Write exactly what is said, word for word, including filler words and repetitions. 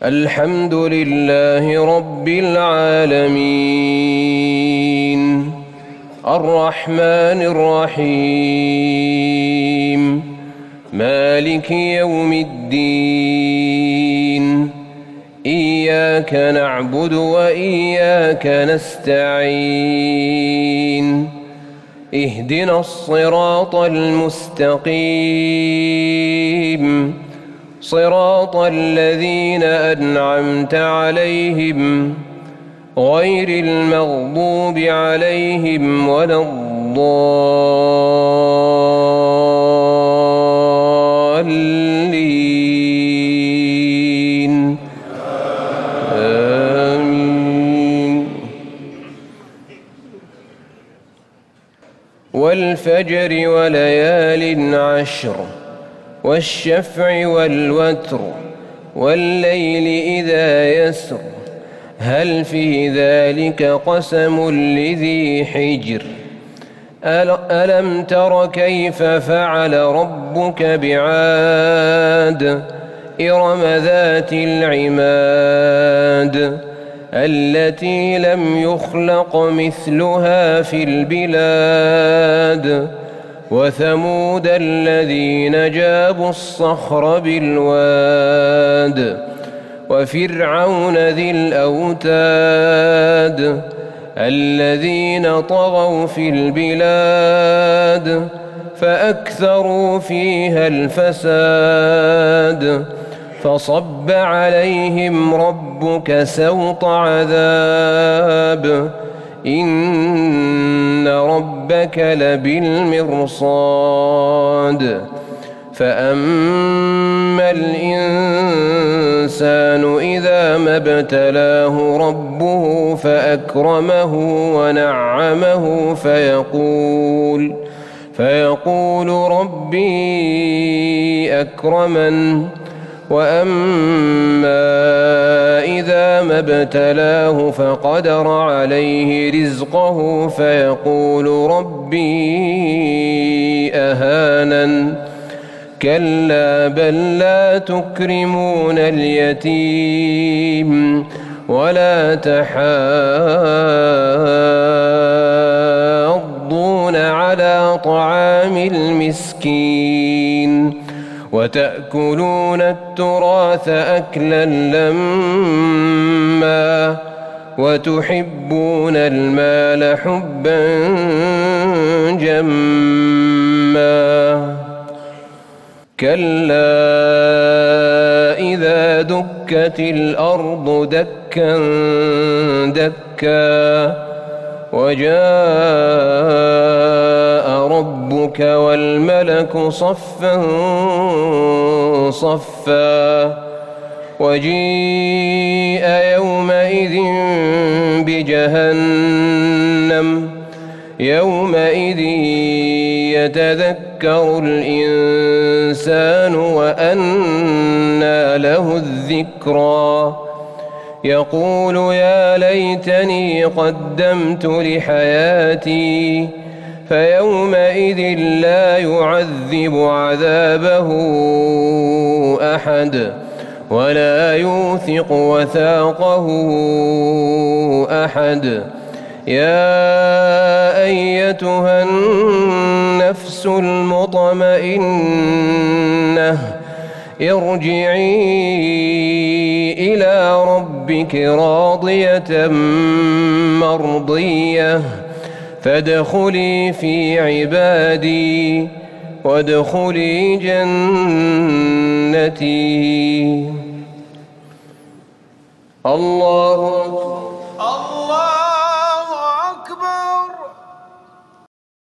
الحمد لله رب العالمين الرحمن الرحيم مالك يوم الدين إياك نعبد وإياك نستعين اهدنا الصراط المستقيم صراط الذين أنعمت عليهم غير المغضوب عليهم ولا الضالين آمين. والفجر وليال عشر والشفع والوتر والليل إذا يسر هل في ذلك قسم لذي حجر ألم تر كيف فعل ربك بعاد إرم ذات العماد التي لم يخلق مثلها في البلاد وثمود الذين جابوا الصخر بالواد وفرعون ذي الأوتاد الذين طغوا في البلاد فأكثروا فيها الفساد فصب عليهم ربك سوط عذاب إن ربك لبالمرصاد فأما الإنسان إذا ما ابتلاه ربه فأكرمه ونعمه فيقول فيقول ربي أكرمن وأما إذا ما ابتلاه فقدر عليه رزقه فيقول ربي أهانن كلا بل لا تكرمون اليتيم ولا تحاضون على طعام المسكين وتأكلون التراث أكلا لما وتحبون المال حبا جما كلا إذا دكت الأرض دكا دكا وجاء ربك والملك صفا صفا وجيء يومئذ بجهنم يومئذ يتذكر الإنسان وأنى له الذكرى يقول يا ليتني قدمت لحياتي فيومئذ لا يعذب عذابه أحد ولا يوثق وثاقه أحد يا أيتها النفس المطمئنة ارجعي إلى ربك راضية مرضية فادخلي في عبادي وادخلي جنتي. الله أكبر. الله